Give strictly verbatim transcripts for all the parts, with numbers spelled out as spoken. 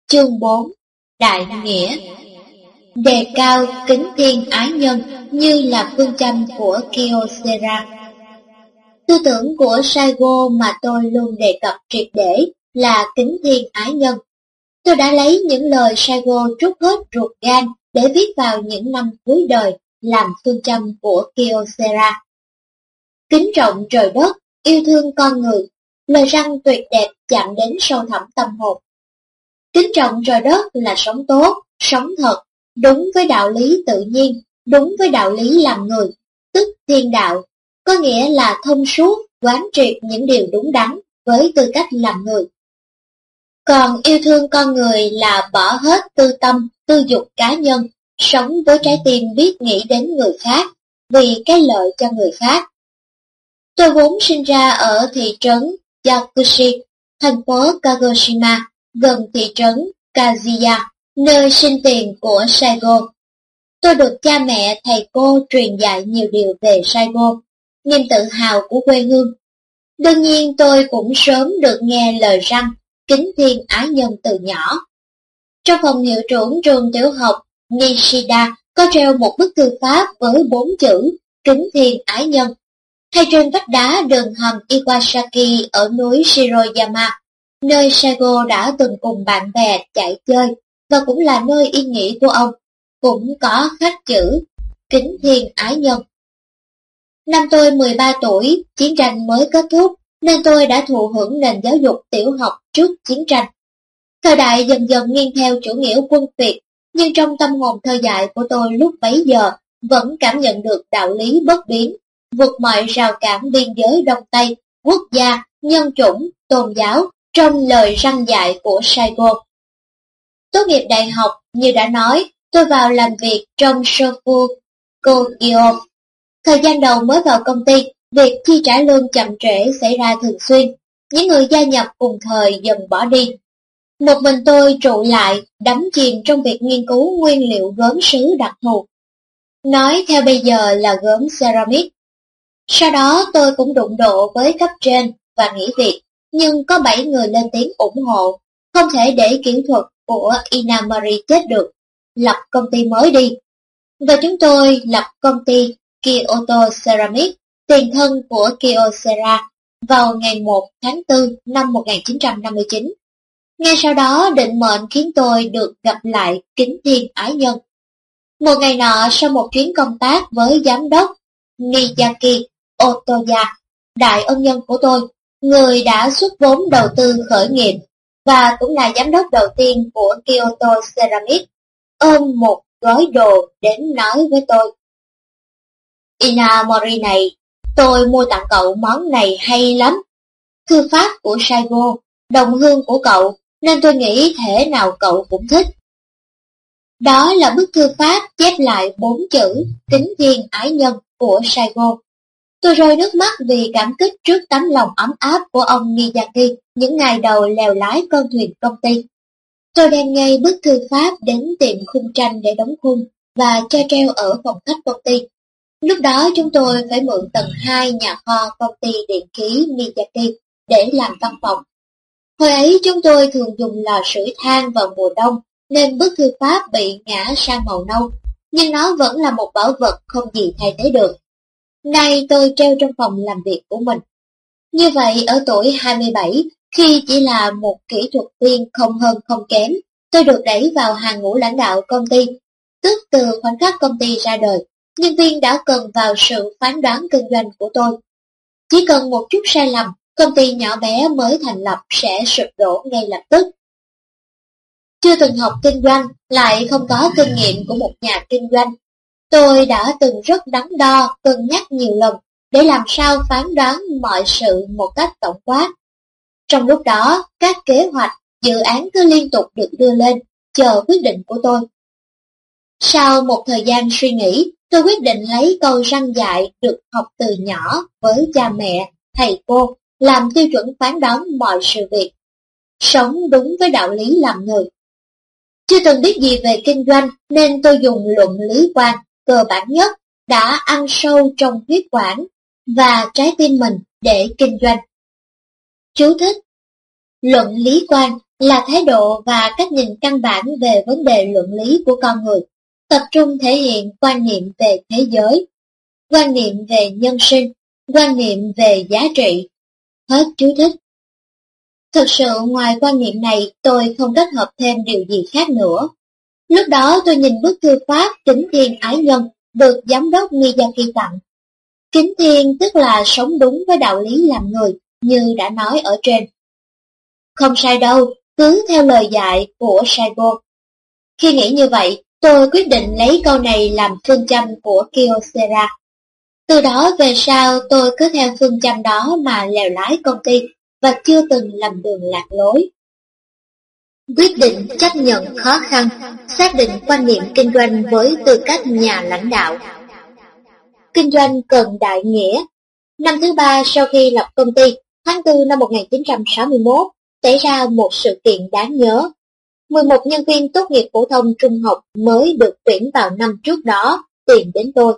Chương bốn. Đại nghĩa. Đề cao kính thiên ái nhân như là phương châm của Kyocera. Tư tưởng của Saigo mà tôi luôn đề cập triệt để là kính thiên ái nhân. Tôi đã lấy những lời Saigo trút hết ruột gan để viết vào những năm cuối đời làm phương châm của Kyocera. Kính trọng trời đất, yêu thương con người, lời răng tuyệt đẹp chạm đến sâu thẳm tâm hồn. Kính trọng trời đất là sống tốt, sống thật, đúng với đạo lý tự nhiên, đúng với đạo lý làm người, tức thiên đạo, có nghĩa là thông suốt, quán triệt những điều đúng đắn với tư cách làm người. Còn yêu thương con người là bỏ hết tư tâm, tư dục cá nhân, sống với trái tim biết nghĩ đến người khác, vì cái lợi cho người khác. Tôi vốn sinh ra ở thị trấn Yakushi, thành phố Kagoshima, gần thị trấn Kazuya, nơi sinh tiền của Saigo. Tôi được cha mẹ, thầy cô truyền dạy nhiều điều về Saigo, niềm tự hào của quê hương. Đương nhiên tôi cũng sớm được nghe lời răn kính thiên ái nhân từ nhỏ. Trong phòng hiệu trưởng trường tiểu học Nishida có treo một bức thư pháp với bốn chữ kính thiên ái nhân. Hay trên vách đá đường hầm Iwasaki ở núi Shiroyama, nơi Saigo đã từng cùng bạn bè chạy chơi và cũng là nơi yên nghỉ của ông, cũng có khắc chữ kính thiên ái nhân. Năm tôi mười ba tuổi, chiến tranh mới kết thúc, nên tôi đã thụ hưởng nền giáo dục tiểu học trước chiến tranh. Thời đại dần dần nghiêng theo chủ nghĩa quân Việt, nhưng trong tâm hồn thơ dại của tôi lúc bấy giờ vẫn cảm nhận được đạo lý bất biến, vượt mọi rào cản biên giới Đông Tây, quốc gia, nhân chủng, tôn giáo trong lời răn dạy của Saigo. Tốt nghiệp đại học, như đã nói, tôi vào làm việc trong Shofu Kogyo. Thời gian đầu mới vào công ty, việc chi trả lương chậm trễ xảy ra thường xuyên. Những người gia nhập cùng thời dần bỏ đi. Một mình tôi trụ lại, đắm chìm trong việc nghiên cứu nguyên liệu gốm sứ đặc thù. Nói theo bây giờ là gốm ceramic. Sau đó tôi cũng đụng độ với cấp trên và nghỉ việc, nhưng có bảy người lên tiếng ủng hộ, không thể để kỹ thuật của Inamori chết được, lập công ty mới đi. Và chúng tôi lập công ty Kyoto Ceramic, tiền thân của Kyocera, vào ngày một tháng tư năm một nghìn chín trăm năm mươi chín. Ngay sau đó định mệnh khiến tôi được gặp lại kính thiên ái nhân. Một ngày nọ sau một chuyến công tác với giám đốc Miyaki Otoya, đại ân nhân của tôi, người đã xuất vốn đầu tư khởi nghiệp và cũng là giám đốc đầu tiên của Kyoto Ceramic, ôm một gói đồ đến nói với tôi: Inamori này, tôi mua tặng cậu món này hay lắm. Thư pháp của Saigo, đồng hương của cậu, nên tôi nghĩ thể nào cậu cũng thích. Đó là bức thư pháp chép lại bốn chữ kính thiên ái nhân của Saigo. Tôi rơi nước mắt vì cảm kích trước tấm lòng ấm áp của ông Miyaki những ngày đầu lèo lái con thuyền công ty. Tôi đem ngay bức thư pháp đến tiệm khung tranh để đóng khung và cho treo ở phòng khách công ty. Lúc đó chúng tôi phải mượn tầng hai nhà kho công ty điện khí Miyaki để làm văn phòng. Hồi ấy chúng tôi thường dùng lò sưởi than vào mùa đông nên bức thư pháp bị ngã sang màu nâu, nhưng nó vẫn là một bảo vật không gì thay thế được. Nay tôi treo trong phòng làm việc của mình. Như vậy ở tuổi hai mươi bảy, khi chỉ là một kỹ thuật viên không hơn không kém, tôi được đẩy vào hàng ngũ lãnh đạo công ty. Tức từ khoảnh khắc công ty ra đời, nhân viên đã cần vào sự phán đoán kinh doanh của tôi. Chỉ cần một chút sai lầm, công ty nhỏ bé mới thành lập sẽ sụp đổ ngay lập tức. Chưa từng học kinh doanh, lại không có kinh nghiệm của một nhà kinh doanh. Tôi đã từng rất đắn đo, cân nhắc nhiều lần để làm sao phán đoán mọi sự một cách tổng quát. Trong lúc đó, các kế hoạch, dự án cứ liên tục được đưa lên, chờ quyết định của tôi. Sau một thời gian suy nghĩ, tôi quyết định lấy câu răn dạy được học từ nhỏ với cha mẹ, thầy cô, làm tiêu chuẩn phán đoán mọi sự việc. Sống đúng với đạo lý làm người. Chưa từng biết gì về kinh doanh nên tôi dùng luận lý quan cơ bản nhất đã ăn sâu trong huyết quản và trái tim mình để kinh doanh. Chú thích: Luận lý quan là thái độ và cách nhìn căn bản về vấn đề luận lý của con người, tập trung thể hiện quan niệm về thế giới, quan niệm về nhân sinh, quan niệm về giá trị. Hết chú thích. Thực sự ngoài quan niệm này tôi không kết hợp thêm điều gì khác nữa. Lúc đó tôi nhìn bức thư pháp Kính Thiên Ái Nhân được giám đốc Miyaki tặng. Kính Thiên tức là sống đúng với đạo lý làm người, như đã nói ở trên. Không sai đâu, cứ theo lời dạy của Saigo. Khi nghĩ như vậy, tôi quyết định lấy câu này làm phương châm của Kyocera. Từ đó về sau tôi cứ theo phương châm đó mà lèo lái công ty và chưa từng lầm đường lạc lối. Quyết định chấp nhận khó khăn, xác định quan niệm kinh doanh với tư cách nhà lãnh đạo. Kinh doanh cần đại nghĩa. Năm thứ ba sau khi lập công ty, tháng tư năm một nghìn chín trăm sáu mươi mốt, xảy ra một sự kiện đáng nhớ. mười một nhân viên tốt nghiệp phổ thông trung học mới được tuyển vào năm trước đó tìm đến tôi.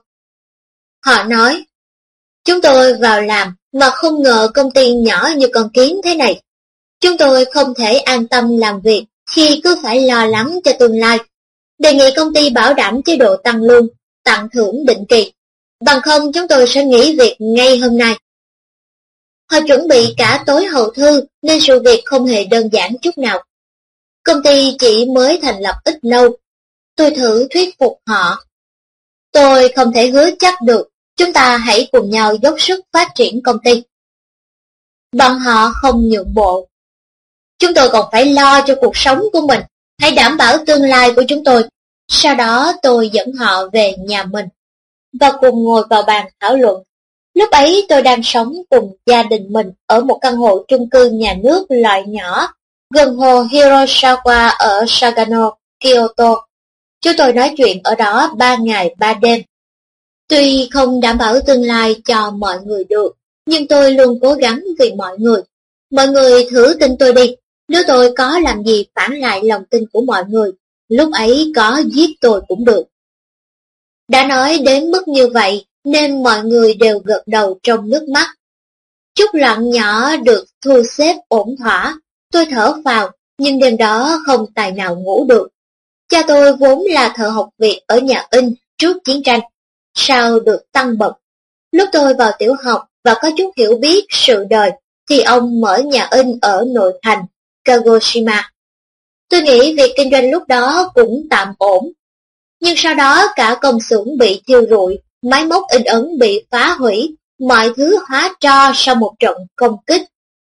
Họ nói, chúng tôi vào làm mà không ngờ công ty nhỏ như con kiến thế này. Chúng tôi không thể an tâm làm việc khi cứ phải lo lắng cho tương lai. Đề nghị công ty bảo đảm chế độ tăng lương, tặng thưởng định kỳ. Bằng không chúng tôi sẽ nghỉ việc ngay hôm nay. Họ chuẩn bị cả tối hậu thư nên sự việc không hề đơn giản chút nào. Công ty chỉ mới thành lập ít lâu. Tôi thử thuyết phục họ. Tôi không thể hứa chắc được, chúng ta hãy cùng nhau dốc sức phát triển công ty. Bọn họ không nhượng bộ. Chúng tôi còn phải lo cho cuộc sống của mình, hãy đảm bảo tương lai của chúng tôi. Sau đó tôi dẫn họ về nhà mình và cùng ngồi vào bàn thảo luận. Lúc ấy tôi đang sống cùng gia đình mình ở một căn hộ chung cư nhà nước loại nhỏ gần hồ Hiroshima ở Sagano, Kyoto. Chúng tôi nói chuyện ở đó ba ngày ba đêm. Tuy không đảm bảo tương lai cho mọi người được, nhưng tôi luôn cố gắng vì mọi người. Mọi người thử tin tôi đi, nếu tôi có làm gì phản lại lòng tin của mọi người, lúc ấy có giết tôi cũng được. Đã nói đến mức như vậy nên mọi người đều gật đầu trong nước mắt. Chút lặng nhỏ được thu xếp ổn thỏa, tôi thở phào, nhưng đêm đó không tài nào ngủ được. Cha tôi vốn là thợ học việc ở nhà in trước chiến tranh, sau được tăng bậc. Lúc tôi vào tiểu học và có chút hiểu biết sự đời, thì ông mở nhà in ở nội thành Kagoshima. Tôi nghĩ việc kinh doanh lúc đó cũng tạm ổn. Nhưng sau đó cả công xưởng bị thiêu rụi, máy móc in ấn bị phá hủy, mọi thứ hóa tro sau một trận công kích.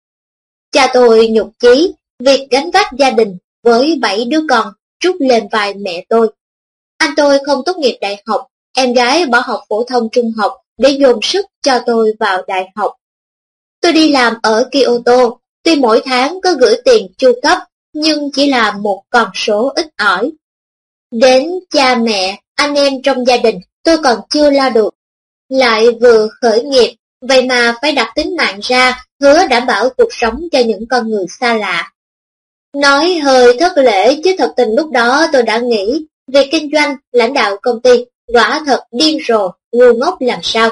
Cha tôi nhục chí, việc gánh vác gia đình với bảy đứa con trút lên vai mẹ tôi. Anh tôi không tốt nghiệp đại học, em gái bỏ học phổ thông trung học để dồn sức cho tôi vào đại học. Tôi đi làm ở Kyoto, tuy mỗi tháng có gửi tiền chu cấp, nhưng chỉ là một con số ít ỏi. Đến cha mẹ, anh em trong gia đình tôi còn chưa lo được. Lại vừa khởi nghiệp, vậy mà phải đặt tính mạng ra, hứa đảm bảo cuộc sống cho những con người xa lạ. Nói hơi thất lễ chứ thật tình lúc đó tôi đã nghĩ, việc kinh doanh, lãnh đạo công ty, quả thật điên rồ, ngu ngốc làm sao.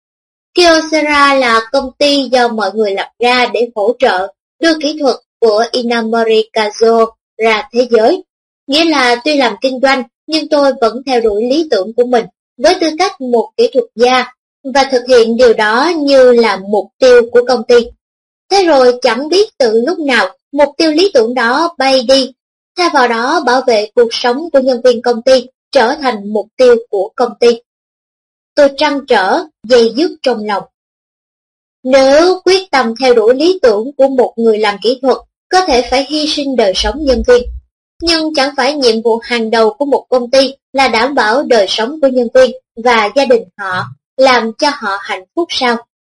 Kyocera là công ty do mọi người lập ra để hỗ trợ, đưa kỹ thuật của Inamori Kazuo ra thế giới. Nghĩa là tuy làm kinh doanh, nhưng tôi vẫn theo đuổi lý tưởng của mình với tư cách một kỹ thuật gia và thực hiện điều đó như là mục tiêu của công ty. Thế rồi chẳng biết từ lúc nào mục tiêu lý tưởng đó bay đi, thay vào đó bảo vệ cuộc sống của nhân viên công ty trở thành mục tiêu của công ty. Tôi trăn trở, dây dứt trong lòng. Nếu quyết tâm theo đuổi lý tưởng của một người làm kỹ thuật, có thể phải hy sinh đời sống nhân viên. Nhưng chẳng phải nhiệm vụ hàng đầu của một công ty là đảm bảo đời sống của nhân viên và gia đình họ, làm cho họ hạnh phúc sao?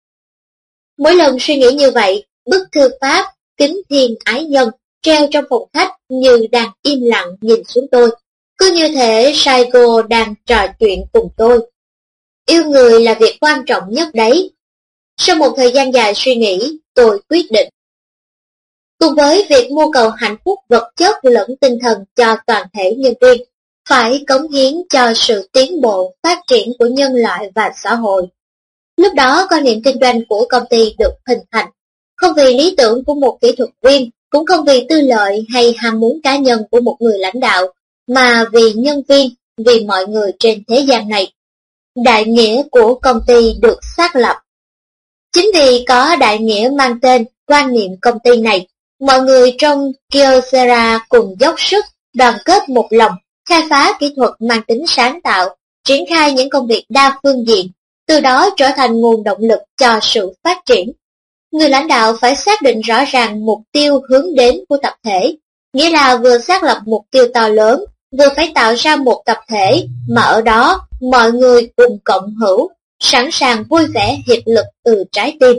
Mỗi lần suy nghĩ như vậy, bức thư pháp Kính Thiên Ái Nhân treo trong phòng khách như đang im lặng nhìn xuống tôi. Cứ như thể Saigo đang trò chuyện cùng tôi. Yêu người là việc quan trọng nhất đấy. Sau một thời gian dài suy nghĩ, tôi quyết định. Cùng với việc mưu cầu hạnh phúc vật chất lẫn tinh thần cho toàn thể nhân viên, phải cống hiến cho sự tiến bộ, phát triển của nhân loại và xã hội. Lúc đó quan niệm kinh doanh của công ty được hình thành, không vì lý tưởng của một kỹ thuật viên, cũng không vì tư lợi hay ham muốn cá nhân của một người lãnh đạo, mà vì nhân viên, vì mọi người trên thế gian này. Đại nghĩa của công ty được xác lập. Chính vì có đại nghĩa mang tên quan niệm công ty này, mọi người trong Kyocera cùng dốc sức, đoàn kết một lòng, khai phá kỹ thuật mang tính sáng tạo, triển khai những công việc đa phương diện, từ đó trở thành nguồn động lực cho sự phát triển. Người lãnh đạo phải xác định rõ ràng mục tiêu hướng đến của tập thể, nghĩa là vừa xác lập mục tiêu to lớn, vừa phải tạo ra một tập thể mà ở đó mọi người cùng cộng hữu, sẵn sàng vui vẻ hiệp lực từ trái tim.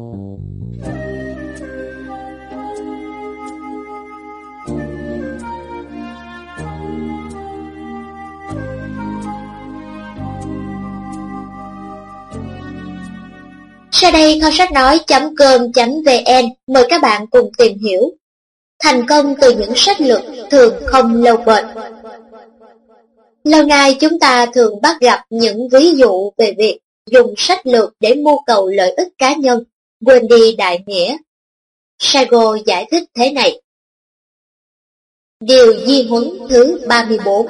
Sau đây kho sách nói chấm com chấm vn mời các bạn cùng tìm hiểu. Thành công từ những sách lược thường không lâu bền. Lâu nay chúng ta thường bắt gặp những ví dụ về việc dùng sách lược để mưu cầu lợi ích cá nhân, quên đi đại nghĩa. Saigo giải thích thế này. Điều di huấn thứ ba mươi bốn.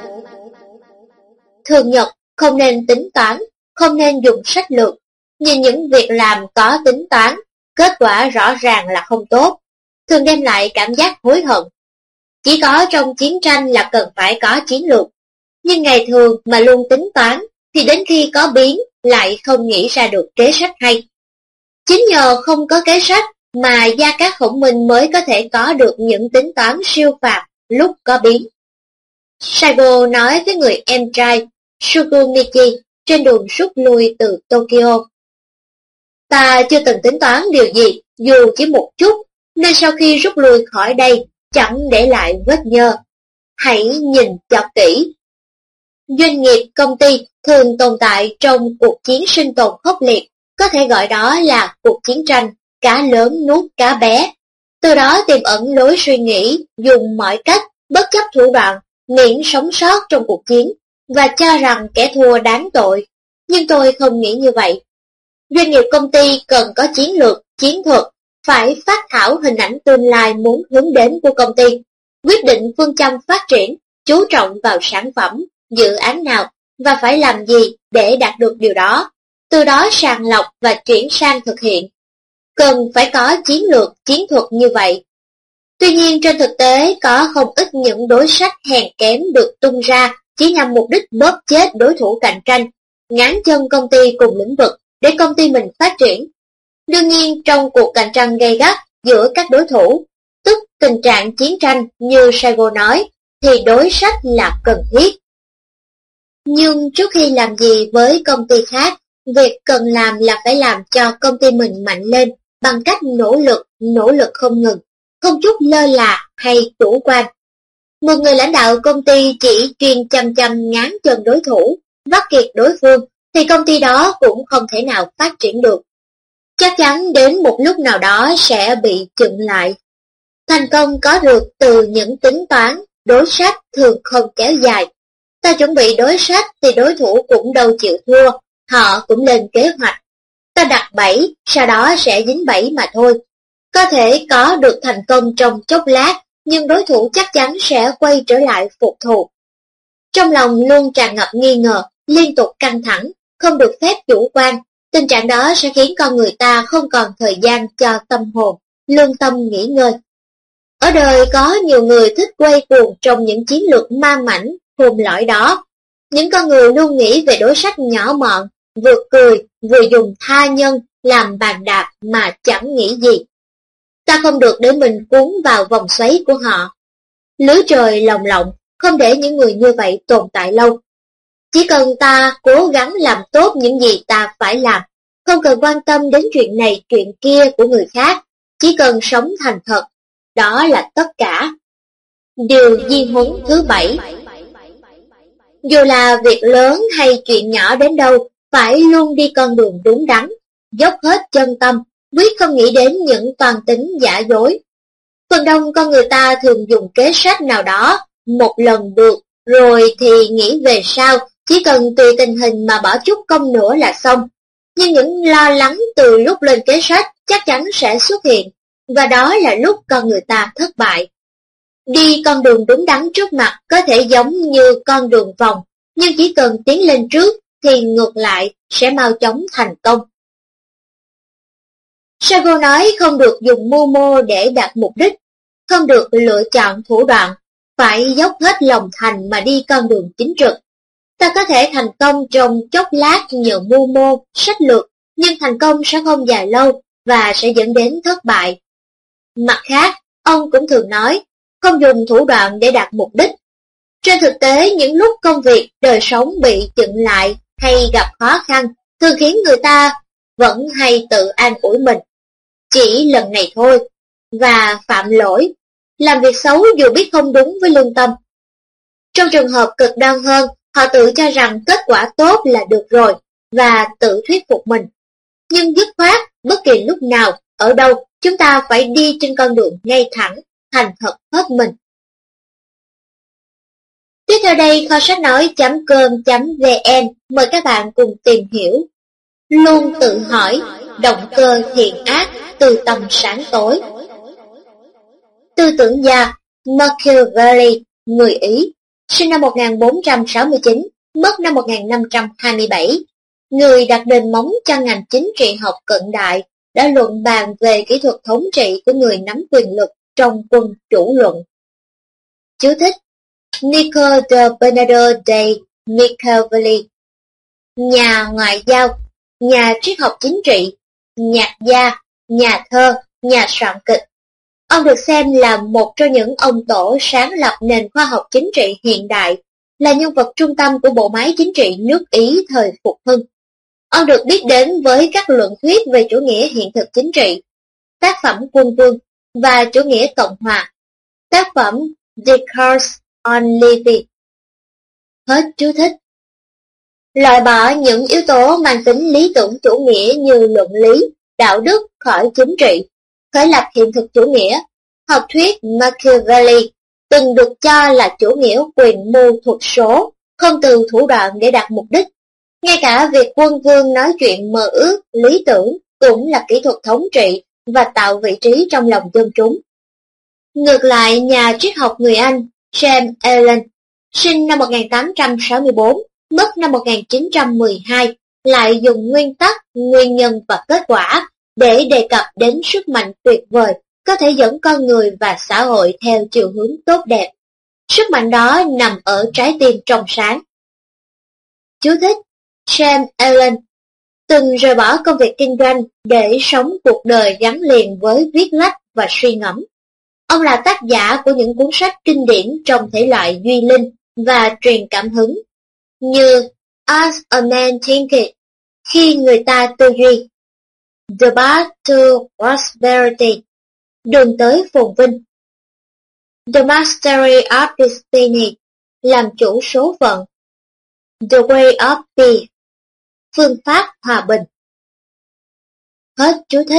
Thường nhật không nên tính toán, không nên dùng sách lược. Nhìn những việc làm có tính toán, kết quả rõ ràng là không tốt, thường đem lại cảm giác hối hận. Chỉ có trong chiến tranh là cần phải có chiến lược, nhưng ngày thường mà luôn tính toán thì đến khi có biến lại không nghĩ ra được kế sách hay. Chính nhờ không có kế sách mà Gia Cát Khổng Minh mới có thể có được những tính toán siêu phàm lúc có biến. Saigo nói với người em trai Sugumichi trên đường rút lui từ Tokyo. Ta chưa từng tính toán điều gì, dù chỉ một chút, nên sau khi rút lui khỏi đây, chẳng để lại vết nhơ. Hãy nhìn cho kỹ. Doanh nghiệp, công ty thường tồn tại trong cuộc chiến sinh tồn khốc liệt, có thể gọi đó là cuộc chiến tranh, cá lớn nuốt cá bé. Từ đó tiềm ẩn lối suy nghĩ, dùng mọi cách, bất chấp thủ đoạn, miễn sống sót trong cuộc chiến, và cho rằng kẻ thua đáng tội. Nhưng tôi không nghĩ như vậy. Doanh nghiệp công ty cần có chiến lược, chiến thuật, phải phát thảo hình ảnh tương lai muốn hướng đến của công ty, quyết định phương châm phát triển, chú trọng vào sản phẩm, dự án nào và phải làm gì để đạt được điều đó, từ đó sàng lọc và chuyển sang thực hiện. Cần phải có chiến lược, chiến thuật như vậy. Tuy nhiên trên thực tế có không ít những đối sách hèn kém được tung ra chỉ nhằm mục đích bóp chết đối thủ cạnh tranh, ngáng chân công ty cùng lĩnh vực để công ty mình phát triển. Đương nhiên trong cuộc cạnh tranh gay gắt giữa các đối thủ, tức tình trạng chiến tranh như Saigo nói, thì đối sách là cần thiết. Nhưng trước khi làm gì với công ty khác, việc cần làm là phải làm cho công ty mình mạnh lên bằng cách nỗ lực, nỗ lực không ngừng, không chút lơ là hay chủ quan. Một người lãnh đạo công ty chỉ chuyên chăm chăm ngáng chân đối thủ, vắt kiệt đối phương, thì công ty đó cũng không thể nào phát triển được. Chắc chắn đến một lúc nào đó sẽ bị chững lại. Thành công có được từ những tính toán, đối sách thường không kéo dài. Ta chuẩn bị đối sách thì đối thủ cũng đâu chịu thua, họ cũng lên kế hoạch. Ta đặt bẫy, sau đó sẽ dính bẫy mà thôi. Có thể có được thành công trong chốc lát, nhưng đối thủ chắc chắn sẽ quay trở lại phục thù. Trong lòng luôn tràn ngập nghi ngờ, liên tục căng thẳng, không được phép chủ quan. Tình trạng đó sẽ khiến con người ta không còn thời gian cho tâm hồn, lương tâm nghỉ ngơi. Ở đời có nhiều người thích quay cuồng trong những chiến lược ma mãnh, hồn lõi đó. Những con người luôn nghĩ về đối sách nhỏ mọn, vừa cười, vừa dùng tha nhân làm bàn đạp mà chẳng nghĩ gì. Ta không được để mình cuốn vào vòng xoáy của họ. Lưới trời lồng lộng, không để những người như vậy tồn tại lâu. Chỉ cần ta cố gắng làm tốt những gì ta phải làm, không cần quan tâm đến chuyện này chuyện kia của người khác, chỉ cần sống thành thật, đó là tất cả. Điều di huấn thứ bảy. Dù là việc lớn hay chuyện nhỏ đến đâu, phải luôn đi con đường đúng đắn, dốc hết chân tâm, quyết không nghĩ đến những toàn tính giả dối. Phần đông con người ta thường dùng kế sách nào đó, một lần được, rồi thì nghĩ về sau, chỉ cần tùy tình hình mà bỏ chút công nữa là xong. Nhưng những lo lắng từ lúc lên kế sách chắc chắn sẽ xuất hiện, và đó là lúc con người ta thất bại. Đi con đường đúng đắn trước mặt có thể giống như con đường vòng, nhưng chỉ cần tiến lên trước thì ngược lại sẽ mau chóng thành công. Sago nói không được dùng mưu mô để đạt mục đích, không được lựa chọn thủ đoạn, phải dốc hết lòng thành mà đi con đường chính trực. Ta có thể thành công trong chốc lát nhờ mưu mô, sách lược, nhưng thành công sẽ không dài lâu và sẽ dẫn đến thất bại. Mặt khác, ông cũng thường nói, không dùng thủ đoạn để đạt mục đích. Trên thực tế, những lúc công việc, đời sống bị chững lại hay gặp khó khăn, thường khiến người ta vẫn hay tự an ủi mình. Chỉ lần này thôi, và phạm lỗi, làm việc xấu dù biết không đúng với lương tâm. Trong trường hợp cực đoan hơn, họ tự cho rằng kết quả tốt là được rồi, và tự thuyết phục mình. Nhưng dứt khoát, bất kỳ lúc nào, ở đâu, chúng ta phải đi trên con đường ngay thẳng, thành thật hết mình. Tiếp theo đây, kho sách nói.com.vn mời các bạn cùng tìm hiểu. Luôn tự hỏi, động cơ thiện ác từ tầm sáng tối. Tư tưởng gia Machiavelli, người Ý, sinh năm một nghìn bốn trăm sáu mươi chín, mất năm một nghìn năm trăm hai mươi bảy, người đặt nền móng cho ngành chính trị học cận đại, đã luận bàn về kỹ thuật thống trị của người nắm quyền lực trong quân chủ luận. Chú thích: Niccolo de Bernardo de Machiavelli, nhà ngoại giao, nhà triết học chính trị, nhạc gia, nhà thơ, nhà soạn kịch. Ông được xem là một trong những ông tổ sáng lập nền khoa học chính trị hiện đại, là nhân vật trung tâm của bộ máy chính trị nước Ý thời phục hưng. Ông được biết đến với các luận thuyết về chủ nghĩa hiện thực chính trị, tác phẩm Quân vương và chủ nghĩa cộng hòa, tác phẩm Discourse on Living. Hết chú thích. Loại bỏ những yếu tố mang tính lý tưởng chủ nghĩa như luận lý, đạo đức khỏi chính trị, khởi lập hiện thực chủ nghĩa. Học thuyết Machiavelli từng được cho là chủ nghĩa quyền mưu thuật số, không từ thủ đoạn để đạt mục đích. Ngay cả việc quân vương nói chuyện mơ ước, lý tưởng cũng là kỹ thuật thống trị và tạo vị trí trong lòng dân chúng. Ngược lại, nhà triết học người Anh James Allen, sinh năm một nghìn tám trăm sáu mươi bốn, mất năm một nghìn chín trăm mười hai, lại dùng nguyên tắc, nguyên nhân và kết quả để đề cập đến sức mạnh tuyệt vời có thể dẫn con người và xã hội theo chiều hướng tốt đẹp. Sức mạnh đó nằm ở trái tim trong sáng. Chú thích: James Allen từng rời bỏ công việc kinh doanh để sống cuộc đời gắn liền với viết lách và suy ngẫm. Ông là tác giả của những cuốn sách kinh điển trong thể loại duy linh và truyền cảm hứng, như As a Man Thinketh, khi người ta tư duy, The Path to Prosperity, đường tới phồn vinh, The Mastery of Destiny, làm chủ số phận, The Way of Peace, phương pháp hòa bình. Hết chú thích.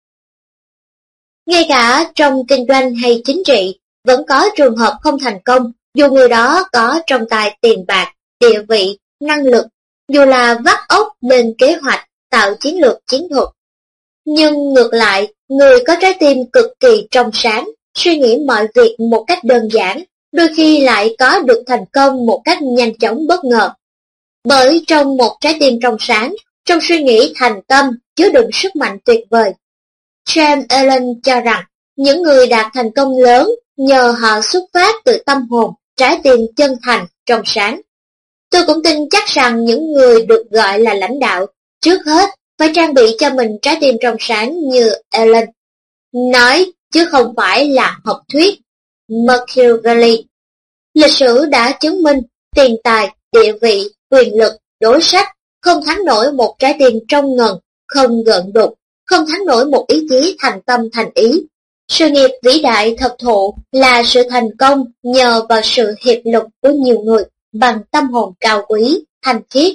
Ngay cả trong kinh doanh hay chính trị, vẫn có trường hợp không thành công, dù người đó có trong tay tiền bạc, địa vị, năng lực, dù là vắt óc lên kế hoạch, tạo chiến lược chiến thuật. Nhưng ngược lại, người có trái tim cực kỳ trong sáng, suy nghĩ mọi việc một cách đơn giản, đôi khi lại có được thành công một cách nhanh chóng bất ngờ. Bởi trong một trái tim trong sáng, trong suy nghĩ thành tâm chứa đựng sức mạnh tuyệt vời. James Allen cho rằng, những người đạt thành công lớn nhờ họ xuất phát từ tâm hồn, trái tim chân thành, trong sáng. Tôi cũng tin chắc rằng những người được gọi là lãnh đạo, trước hết phải trang bị cho mình trái tim trong sáng như Allen. Nói, chứ không phải là học thuyết Machiavelli. Lịch sử đã chứng minh tiền tài, địa vị, quyền lực, đối sách không thắng nổi một trái tim trong ngần, không gợn đục, không thắng nổi một ý chí thành tâm thành ý. Sự nghiệp vĩ đại thật thụ là sự thành công nhờ vào sự hiệp lực của nhiều người bằng tâm hồn cao quý, thanh khiết.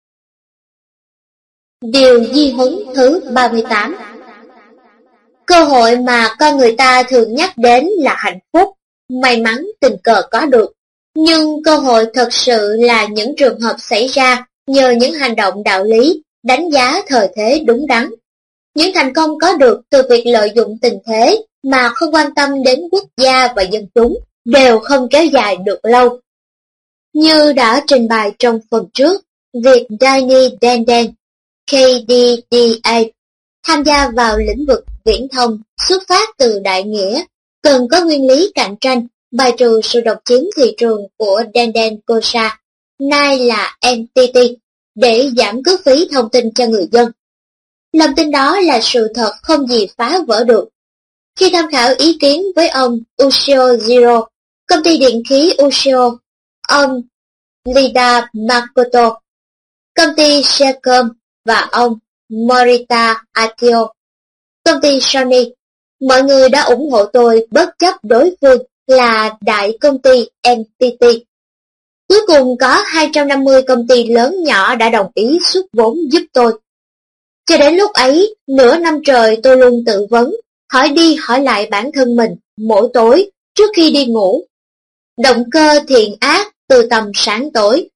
Điều di huấn thứ ba mươi tám. Cơ hội mà con người ta thường nhắc đến là hạnh phúc, may mắn tình cờ có được. Nhưng cơ hội thật sự là những trường hợp xảy ra nhờ những hành động đạo lý, đánh giá thời thế đúng đắn. Những thành công có được từ việc lợi dụng tình thế mà không quan tâm đến quốc gia và dân chúng đều không kéo dài được lâu. Như đã trình bày trong phần trước, việc Danny Denden, K D D A, tham gia vào lĩnh vực viễn thông xuất phát từ đại nghĩa, cần có nguyên lý cạnh tranh, bài trừ sự độc chiếm thị trường của Denden Cosa, nay là en tê tê, để giảm cước phí thông tin cho người dân. Lòng tin đó là sự thật không gì phá vỡ được. Khi tham khảo ý kiến với ông Ushio Zero, công ty điện khí Ushio, ông Lida Makoto, công ty Secom và ông Morita Akio, công ty Sony, mọi người đã ủng hộ tôi bất chấp đối phương là đại công ty en tê tê. Cuối cùng có hai trăm năm mươi công ty lớn nhỏ đã đồng ý xuất vốn giúp tôi. Cho đến lúc ấy, nửa năm trời tôi luôn tự vấn, hỏi đi hỏi lại bản thân mình mỗi tối trước khi đi ngủ. Động cơ thiện ác từ tầm sáng tối.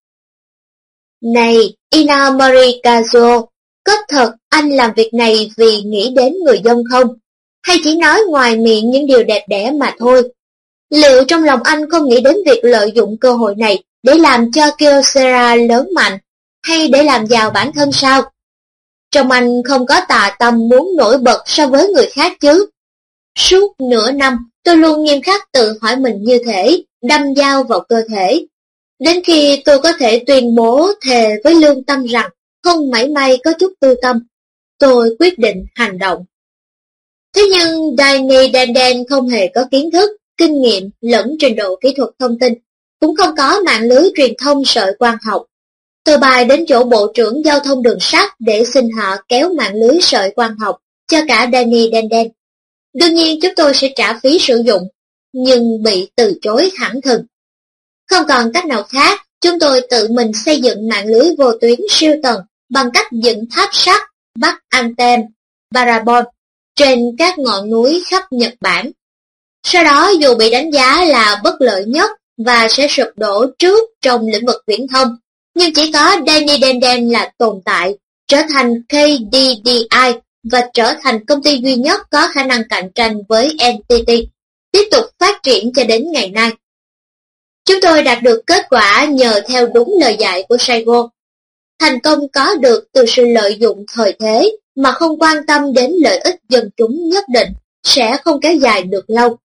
Này, Inamori Kazuo, có thật anh làm việc này vì nghĩ đến người dân không? Hay chỉ nói ngoài miệng những điều đẹp đẽ mà thôi? Liệu trong lòng anh không nghĩ đến việc lợi dụng cơ hội này để làm cho Kyocera lớn mạnh, hay để làm giàu bản thân sao? Trong anh không có tà tâm muốn nổi bật so với người khác chứ? Suốt nửa năm, tôi luôn nghiêm khắc tự hỏi mình như thể đâm dao vào cơ thể. Đến khi tôi có thể tuyên bố thề với lương tâm rằng không mảy may có chút tư tâm, tôi quyết định hành động. Thế nhưng Danny Denden không hề có kiến thức, kinh nghiệm lẫn trình độ kỹ thuật thông tin, cũng không có mạng lưới truyền thông sợi quang học. Tôi bài đến chỗ Bộ trưởng Giao thông Đường sắt để xin họ kéo mạng lưới sợi quang học cho cả Danny Denden. Đương nhiên chúng tôi sẽ trả phí sử dụng, nhưng bị từ chối thẳng thừng. Không còn cách nào khác, chúng tôi tự mình xây dựng mạng lưới vô tuyến siêu tầng bằng cách dựng tháp sắt, bắt anten, parabol trên các ngọn núi khắp Nhật Bản. Sau đó dù bị đánh giá là bất lợi nhất và sẽ sụp đổ trước trong lĩnh vực viễn thông, nhưng chỉ có Danny Denden là tồn tại, trở thành K D D I và trở thành công ty duy nhất có khả năng cạnh tranh với en tê tê, tiếp tục phát triển cho đến ngày nay. Chúng tôi đạt được kết quả nhờ theo đúng lời dạy của Saigo. Thành công có được từ sự lợi dụng thời thế mà không quan tâm đến lợi ích dân chúng nhất định sẽ không kéo dài được lâu.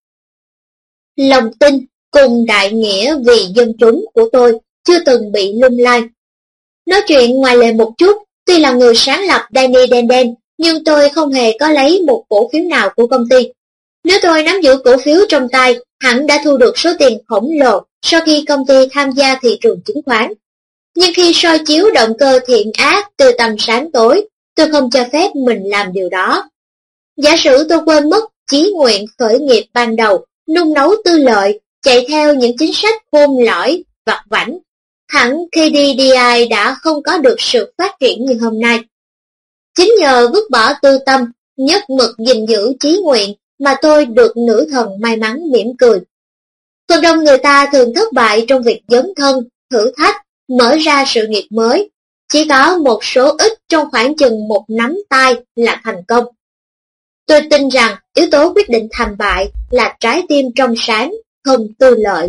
Lòng tin cùng đại nghĩa vì dân chúng của tôi chưa từng bị lung lay. Nói chuyện ngoài lề một chút, tuy là người sáng lập Danny Denden, nhưng tôi không hề có lấy một cổ phiếu nào của công ty. Nếu tôi nắm giữ cổ phiếu trong tay, hẳn đã thu được số tiền khổng lồ sau khi công ty tham gia thị trường chứng khoán. Nhưng khi soi chiếu động cơ thiện ác từ tầm sáng tối, tôi không cho phép mình làm điều đó. Giả sử tôi quên mất chí nguyện khởi nghiệp ban đầu, nung nấu tư lợi, chạy theo những chính sách khôn lỏi, vặt vãnh, hẳn K D D I đã không có được sự phát triển như hôm nay. Chính nhờ vứt bỏ tư tâm, nhất mực gìn giữ chí nguyện mà tôi được nữ thần may mắn mỉm cười. Phần đông người ta thường thất bại trong việc dấn thân, thử thách, mở ra sự nghiệp mới. Chỉ có một số ít trong khoảng chừng một nắm tay là thành công. Tôi tin rằng yếu tố quyết định thành bại là trái tim trong sáng, không tư lợi.